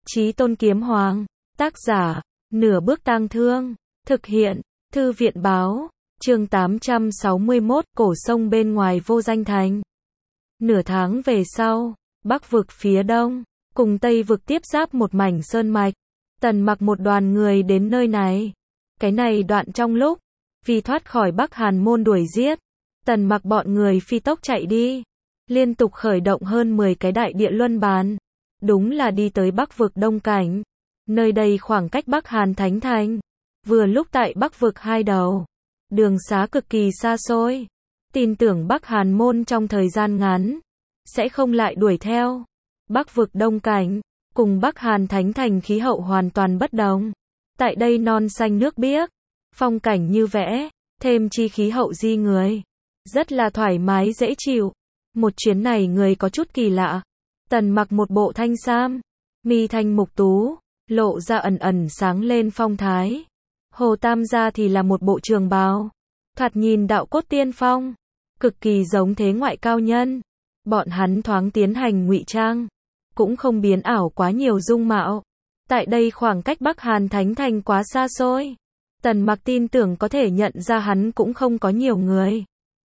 Chí Tôn Kiếm Hoàng. Tác giả, Nửa Bước Tang Thương. Thực hiện, Thư viện báo. Chương 861, cổ sông bên ngoài Vô Danh Thành. Nửa tháng về sau, Bắc vực phía đông, cùng Tây vực tiếp giáp một mảnh sơn mạch. Tần Mặc một đoàn người đến nơi này. Cái này đoạn trong lúc, vì thoát khỏi Bắc Hàn môn đuổi giết, Tần Mặc bọn người phi tốc chạy đi. Liên tục khởi động hơn 10 cái đại địa luân bàn. Đúng là đi tới Bắc vực Đông Cảnh. Nơi đây khoảng cách Bắc Hàn Thánh Thành. Vừa lúc tại Bắc vực hai đầu. Đường xá cực kỳ xa xôi. Tin tưởng Bắc Hàn môn trong thời gian ngắn sẽ không lại đuổi theo. Bắc vực Đông Cảnh cùng Bắc Hàn Thánh Thành khí hậu hoàn toàn bất đồng. Tại đây non xanh nước biếc, phong cảnh như vẽ, thêm chi khí hậu di người, rất là thoải mái dễ chịu. Một chuyến này người có chút kỳ lạ. Tần Mặc một bộ thanh sam, mi thanh mục tú, lộ ra ẩn ẩn sáng lên phong thái. Hồ Tam gia thì là một bộ trường bào, thoạt nhìn đạo cốt tiên phong, cực kỳ giống thế ngoại cao nhân. Bọn hắn thoáng tiến hành ngụy trang, cũng không biến ảo quá nhiều dung mạo. Tại đây khoảng cách Bắc Hàn Thánh Thành quá xa xôi, Tần Mặc tin tưởng có thể nhận ra hắn cũng không có nhiều người.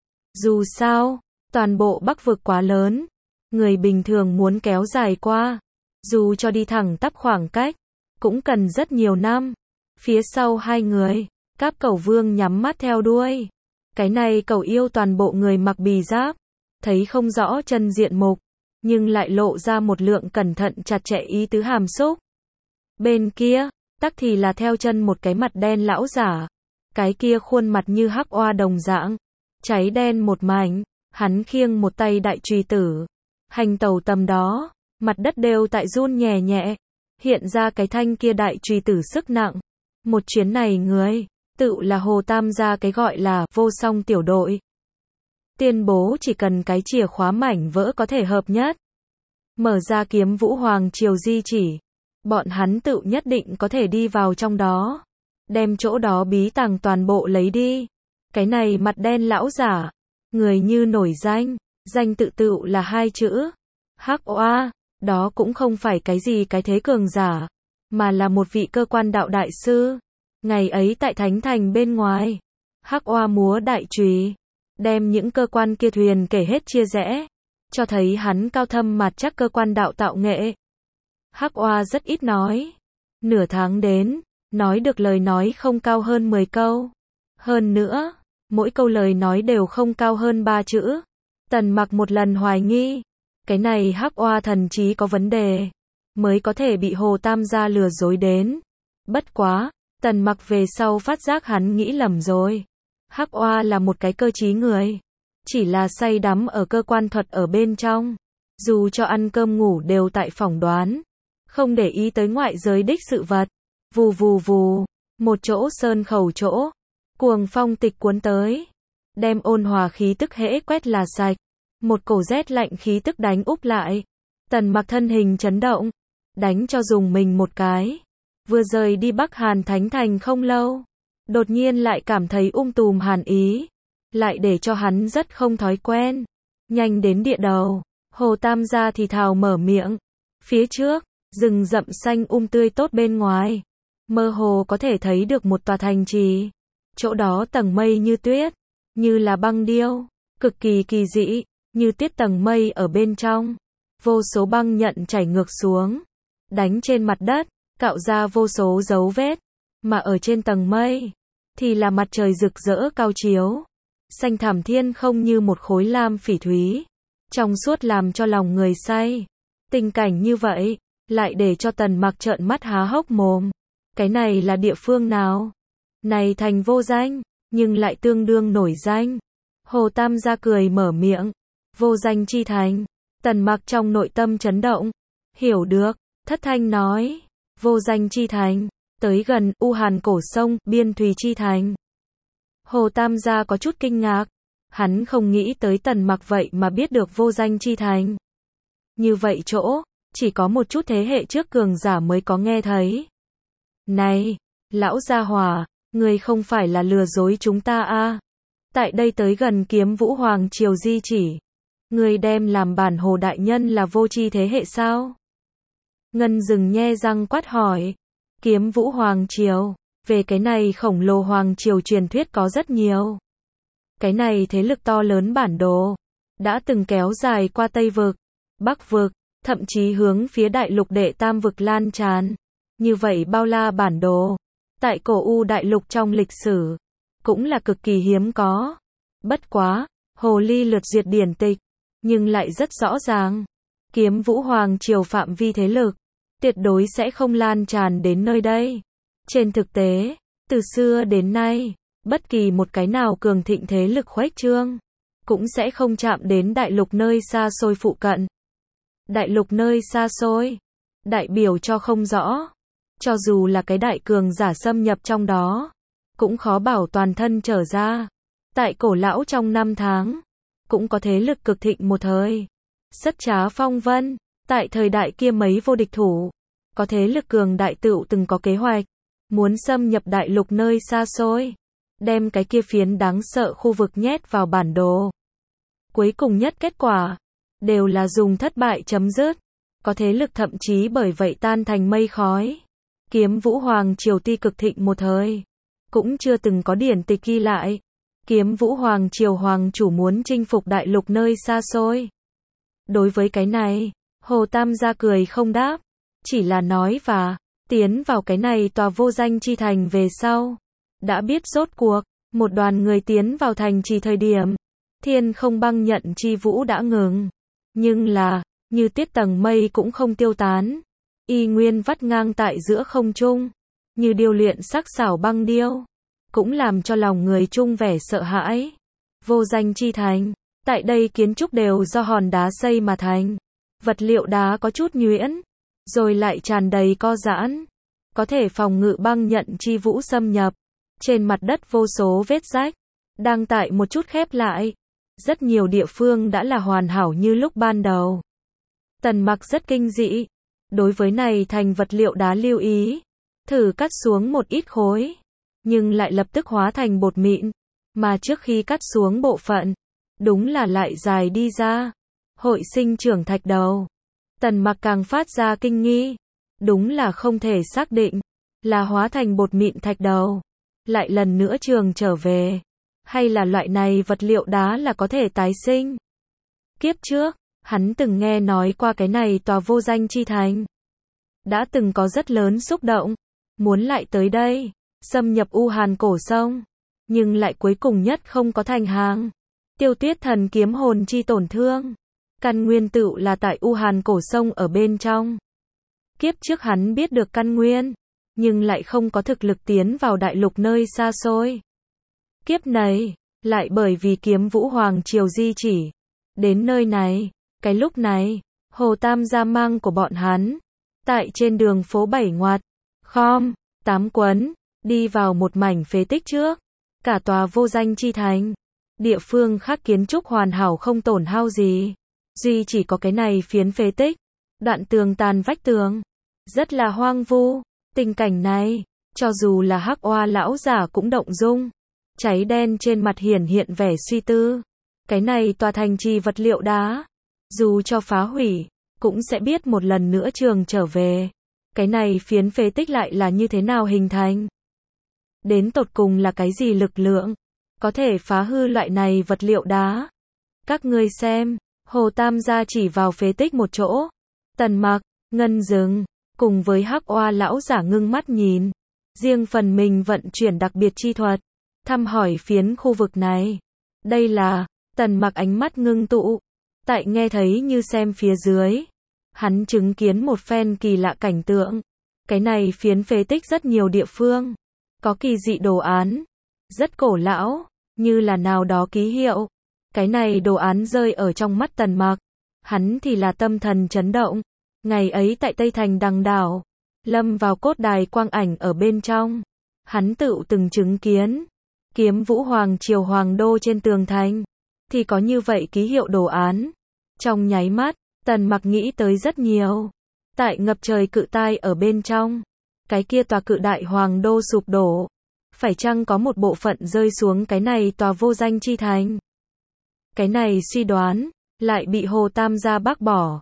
Dù sao, toàn bộ Bắc vực quá lớn, người bình thường muốn kéo dài qua, dù cho đi thẳng tắp khoảng cách, cũng cần rất nhiều năm. Phía sau hai người, Cáp Cẩu Vương nhắm mắt theo đuôi. Cái này Cẩu yêu toàn bộ người mặc bì giáp, thấy không rõ chân diện mục, nhưng lại lộ ra một lượng cẩn thận chặt chẽ ý tứ hàm xúc. Bên kia, tắc thì là theo chân một cái mặt đen lão giả. Cái kia khuôn mặt như hắc oa đồng dạng, cháy đen một mảnh, hắn khiêng một tay đại chùy tử. Hành tẩu tầm đó, mặt đất đều tại run nhẹ nhẹ, hiện ra cái thanh kia đại chùy tử sức nặng. Một chuyến này người, tự là Hồ Tam gia cái gọi là vô song tiểu đội. Tuyên bố chỉ cần cái chìa khóa mảnh vỡ có thể hợp nhất, mở ra Kiếm Vũ Hoàng Triều di chỉ, bọn hắn tự nhất định có thể đi vào trong đó, đem chỗ đó bí tàng toàn bộ lấy đi. Cái này mặt đen lão giả, người như nổi danh, danh tự là hai chữ, Hắc Oa. Đó cũng không phải cái gì cái thế cường giả, mà là một vị cơ quan đạo đại sư. Ngày ấy tại Thánh Thành bên ngoài, Hắc Oa múa đại chùy, đem những cơ quan kia thuyền kể hết chia rẽ, cho thấy hắn cao thâm mặt chắc cơ quan đạo tạo nghệ. Hắc Oa rất ít nói, nửa tháng đến, nói được lời nói không cao hơn 10 câu. Hơn nữa, mỗi câu lời nói đều không cao hơn 3 chữ. Tần Mặc một lần hoài nghi, cái này Hắc Oa thần trí có vấn đề, mới có thể bị Hồ Tam gia lừa dối đến. Bất quá, Tần Mặc về sau phát giác hắn nghĩ lầm rồi. Hắc Oa là một cái cơ trí người, chỉ là say đắm ở cơ quan thuật ở bên trong, dù cho ăn cơm ngủ đều tại phỏng đoán, không để ý tới ngoại giới đích sự vật. Vù vù vù, một chỗ sơn khẩu chỗ, cuồng phong tịch cuốn tới, đem ôn hòa khí tức hễ quét là sạch. Một cổ rét lạnh khí tức đánh úp lại. Tần Mặc thân hình chấn động, đánh cho dùng mình một cái. Vừa rời đi Bắc Hàn Thánh Thành không lâu, đột nhiên lại cảm thấy tùm hàn ý, lại để cho hắn rất không thói quen. Nhanh đến địa đầu, Hồ Tam gia thì thào mở miệng. Phía trước, rừng rậm xanh tươi tốt bên ngoài, mơ hồ có thể thấy được một tòa thành trì. Chỗ đó tầng mây như tuyết, như là băng điêu, cực kỳ kỳ dị. Như tuyết tầng mây ở bên trong, vô số băng nhận chảy ngược xuống, đánh trên mặt đất, cạo ra vô số dấu vết. Mà ở trên tầng mây, thì là mặt trời rực rỡ cao chiếu, xanh thẳm thiên không như một khối lam phỉ thúy, trong suốt làm cho lòng người say. Tình cảnh như vậy, lại để cho Tần Mặc trợn mắt há hốc mồm. Cái này là địa phương nào? Này thành vô danh, nhưng lại tương đương nổi danh. Hồ Tam gia cười mở miệng. Vô danh chi thành. Tần Mặc trong nội tâm chấn động. Hiểu được, thất thanh nói. Vô danh chi thành, tới gần U Hàn cổ sông, biên thùy chi thành. Hồ Tam gia có chút kinh ngạc. Hắn không nghĩ tới Tần Mặc vậy mà biết được vô danh chi thành. Như vậy chỗ, chỉ có một chút thế hệ trước cường giả mới có nghe thấy. Này, lão gia hỏa, ngươi không phải là lừa dối chúng ta à? Tại đây tới gần Kiếm Vũ Hoàng Triều di chỉ, ngươi đem làm bản Hồ đại nhân là vô tri thế hệ sao? Ngân Dừng nhe răng quát hỏi. Kiếm Vũ Hoàng Triều. Về cái này khổng lồ Hoàng Triều truyền thuyết có rất nhiều. Cái này thế lực to lớn bản đồ. Đã từng kéo dài qua Tây Vực, Bắc Vực, thậm chí hướng phía đại lục đệ tam vực lan tràn. Như vậy bao la bản đồ. Tại cổ U đại lục trong lịch sử. Cũng là cực kỳ hiếm có. Bất quá, hồ ly lượt duyệt điển tịch. Nhưng lại rất rõ ràng. Kiếm Vũ Hoàng Triều phạm vi thế lực. Tuyệt đối sẽ không lan tràn đến nơi đây. Trên thực tế, từ xưa đến nay, bất kỳ một cái nào cường thịnh thế lực khuếch trương, cũng sẽ không chạm đến đại lục nơi xa xôi phụ cận. Đại lục nơi xa xôi, đại biểu cho không rõ. Cho dù là cái đại cường giả xâm nhập trong đó, cũng khó bảo toàn thân trở ra. Tại cổ lão trong năm tháng, cũng có thế lực cực thịnh một thời. Sất Trá phong vân, tại thời đại kia mấy vô địch thủ, có thế lực cường đại tựu từng có kế hoạch, muốn xâm nhập đại lục nơi xa xôi, đem cái kia phiến đáng sợ khu vực nhét vào bản đồ. Cuối cùng nhất kết quả, đều là dùng thất bại chấm dứt. Có thế lực thậm chí bởi vậy tan thành mây khói. Kiếm Vũ Hoàng Triều tuy cực thịnh một thời, cũng chưa từng có điển tịch ghi lại. Kiếm Vũ Hoàng Triều Hoàng chủ muốn chinh phục đại lục nơi xa xôi. Đối với cái này, Hồ Tam gia cười không đáp, chỉ là nói và tiến vào cái này tòa vô danh chi thành về sau. Đã biết rốt cuộc, một đoàn người tiến vào thành trì thời điểm, thiên không băng nhận chi vũ đã ngừng. Nhưng là, như tiết tầng mây cũng không tiêu tán. Y nguyên vắt ngang tại giữa không trung, như điêu luyện sắc xảo băng điêu, cũng làm cho lòng người chung vẻ sợ hãi. Vô danh chi thành, tại đây kiến trúc đều do hòn đá xây mà thành. Vật liệu đá có chút nhuyễn, rồi lại tràn đầy co giãn, có thể phòng ngự băng nhận chi vũ xâm nhập. Trên mặt đất vô số vết rách, đang tại một chút khép lại. Rất nhiều địa phương đã là hoàn hảo như lúc ban đầu. Tần Mặc rất kinh dị. Đối với này thành vật liệu đá lưu ý. Thử cắt xuống một ít khối. Nhưng lại lập tức hóa thành bột mịn. Mà trước khi cắt xuống bộ phận, đúng là lại dài đi ra. Hội sinh trưởng thạch đầu. Tần Mặc càng phát ra kinh nghi. Đúng là không thể xác định. Là hóa thành bột mịn thạch đầu. Lại lần nữa trường trở về. Hay là loại này vật liệu đá là có thể tái sinh. Kiếp trước, hắn từng nghe nói qua cái này tòa vô danh chi thành. Đã từng có rất lớn xúc động. Muốn lại tới đây. Xâm nhập U Hàn cổ sông. Nhưng lại cuối cùng nhất không có thành hàng. Tiêu Tuyết Thần kiếm hồn chi tổn thương. Căn nguyên tựu là tại U Hàn cổ sông ở bên trong. Kiếp trước hắn biết được căn nguyên. Nhưng lại không có thực lực tiến vào đại lục nơi xa xôi. Kiếp này, lại bởi vì Kiếm Vũ Hoàng Triều di chỉ. Đến nơi này, cái lúc này, Hồ Tam gia mang của bọn hắn. Tại trên đường phố bảy ngoặt, khom, tám quấn, đi vào một mảnh phế tích trước. Cả tòa vô danh chi thành. Địa phương khác kiến trúc hoàn hảo không tổn hao gì. Duy chỉ có cái này phiến phế tích. Đoạn tường tàn vách tường. Rất là hoang vu. Tình cảnh này, cho dù là Hắc Oa lão giả cũng động dung. Cháy đen trên mặt hiển hiện vẻ suy tư. Cái này tòa thành trì vật liệu đá. Dù cho phá hủy, cũng sẽ biết một lần nữa trường trở về. Cái này phiến phế tích lại là như thế nào hình thành? Đến tột cùng là cái gì lực lượng? Có thể phá hư loại này vật liệu đá? Các ngươi xem, Hồ Tam gia chỉ vào phế tích một chỗ. Tần Mặc, Ngân Dừng, cùng với Hắc Oa lão giả ngưng mắt nhìn. Riêng phần mình vận chuyển đặc biệt chi thuật. Thăm hỏi phiến khu vực này. Đây là, Tần Mặc ánh mắt ngưng tụ. Tại nghe thấy như xem phía dưới. Hắn chứng kiến một phen kỳ lạ cảnh tượng. Cái này phiến phế tích rất nhiều địa phương. Có kỳ dị đồ án. Rất cổ lão, như là nào đó ký hiệu. Cái này đồ án rơi ở trong mắt Tần Mặc. Hắn thì là tâm thần chấn động. Ngày ấy tại Tây Thành Đằng Đảo. Lâm vào cốt đài quang ảnh ở bên trong. Hắn tự từng chứng kiến. Kiếm Vũ Hoàng Triều Hoàng đô trên tường thành. Thì có như vậy ký hiệu đồ án. Trong nháy mắt, Tần Mặc nghĩ tới rất nhiều. Tại ngập trời cự tai ở bên trong. Cái kia tòa cự đại Hoàng đô sụp đổ. Phải chăng có một bộ phận rơi xuống cái này tòa vô danh chi thành? Cái này suy đoán, lại bị Hồ Tam gia bác bỏ.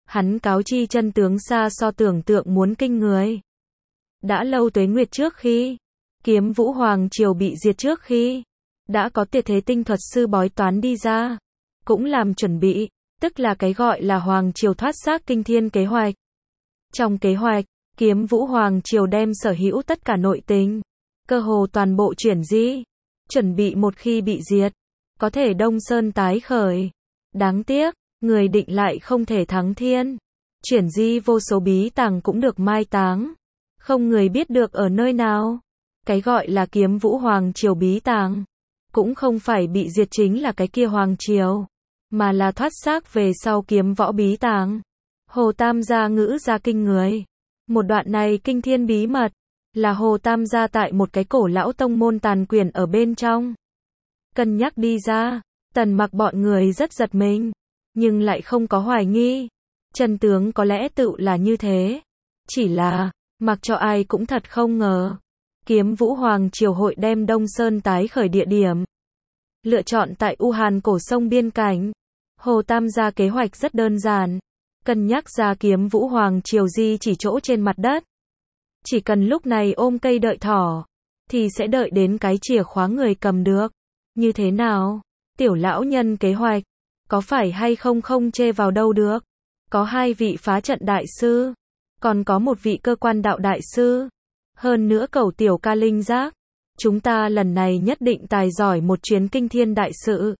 Hắn cáo chi chân tướng xa so tưởng tượng muốn kinh người. Đã lâu tuế nguyệt trước khi Kiếm Vũ Hoàng Triều bị diệt, trước khi đã có tuyệt thế tinh thuật sư bói toán đi ra, cũng làm chuẩn bị, tức là cái gọi là Hoàng Triều thoát xác kinh thiên kế hoạch. Trong kế hoạch, Kiếm Vũ Hoàng Triều đem sở hữu tất cả nội tình, cơ hồ toàn bộ chuyển di, chuẩn bị một khi bị diệt, có thể Đông Sơn tái khởi. Đáng tiếc, người định lại không thể thắng thiên. Chuyển di vô số bí tàng cũng được mai táng, không người biết được ở nơi nào. Cái gọi là Kiếm Vũ Hoàng Triều bí tàng, cũng không phải bị diệt chính là cái kia Hoàng Triều, mà là thoát xác về sau kiếm võ bí tàng. Hồ Tam gia ngữ ra kinh người. Một đoạn này kinh thiên bí mật, là Hồ Tam gia tại một cái cổ lão tông môn tàn quyền ở bên trong cân nhắc đi ra. Tần Mặc bọn người rất giật mình, nhưng lại không có hoài nghi. Chân tướng có lẽ tự là như thế. Chỉ là, mặc cho ai cũng thật không ngờ. Kiếm Vũ Hoàng Triều hội đem Đông Sơn tái khởi địa điểm lựa chọn tại U Hàn cổ sông biên cảnh. Hồ Tam gia kế hoạch rất đơn giản, cân nhắc ra Kiếm Vũ Hoàng Triều di chỉ chỗ trên mặt đất. Chỉ cần lúc này ôm cây đợi thỏ, thì sẽ đợi đến cái chìa khóa người cầm được. Như thế nào? Tiểu lão nhân kế hoạch, có phải hay không không chê vào đâu được. Có 2 vị phá trận đại sư, còn có 1 vị cơ quan đạo đại sư. Hơn nữa cầu tiểu ca linh giác. Chúng ta lần này nhất định tài giỏi một chuyến kinh thiên đại sự.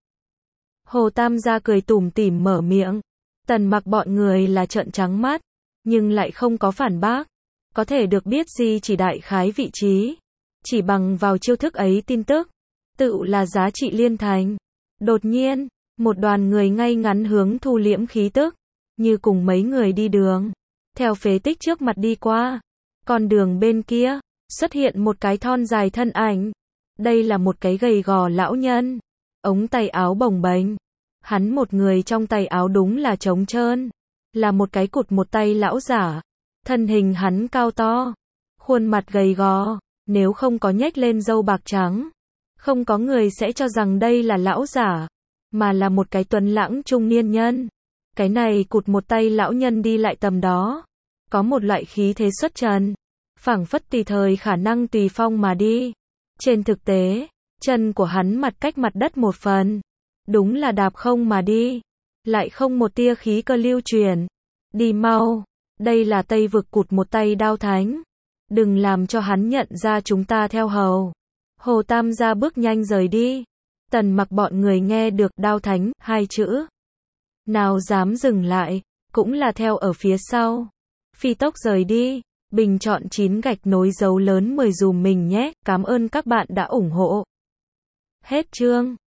Hồ Tam gia cười tủm tỉm mở miệng. Tần Mặc bọn người là trợn trắng mắt, nhưng lại không có phản bác. Có thể được biết gì chỉ đại khái vị trí. Chỉ bằng vào chiêu thức ấy tin tức, tự là giá trị liên thành. Đột nhiên, một đoàn người ngay ngắn hướng thu liễm khí tức, như cùng mấy người đi đường, theo phế tích trước mặt đi qua. Con đường bên kia, xuất hiện một cái thon dài thân ảnh. Đây là một cái gầy gò lão nhân, ống tay áo bồng bềnh. Hắn một người trong tay áo đúng là trống trơn, là một cái cụt một tay lão giả. Thân hình hắn cao to, khuôn mặt gầy gò, nếu không có nhếch lên râu bạc trắng, không có người sẽ cho rằng đây là lão giả, mà là một cái tuấn lãng trung niên nhân. Cái này cụt một tay lão nhân đi lại tầm đó, có một loại khí thế xuất trần, phảng phất tùy thời khả năng tùy phong mà đi. Trên thực tế, chân của hắn mặt cách mặt đất một phần, đúng là đạp không mà đi, lại không một tia khí cơ lưu truyền. Đi mau, đây là Tây vực cụt một tay Đao Thánh, đừng làm cho hắn nhận ra chúng ta theo hầu. Hồ Tam gia bước nhanh rời đi. Tần Mặc bọn người nghe được Đao Thánh 2 chữ, nào dám dừng lại, cũng là theo ở phía sau, phi tốc rời đi. Bình chọn 9 gạch nối dấu lớn 10 dùm mình nhé. Cảm ơn các bạn đã ủng hộ. Hết chương.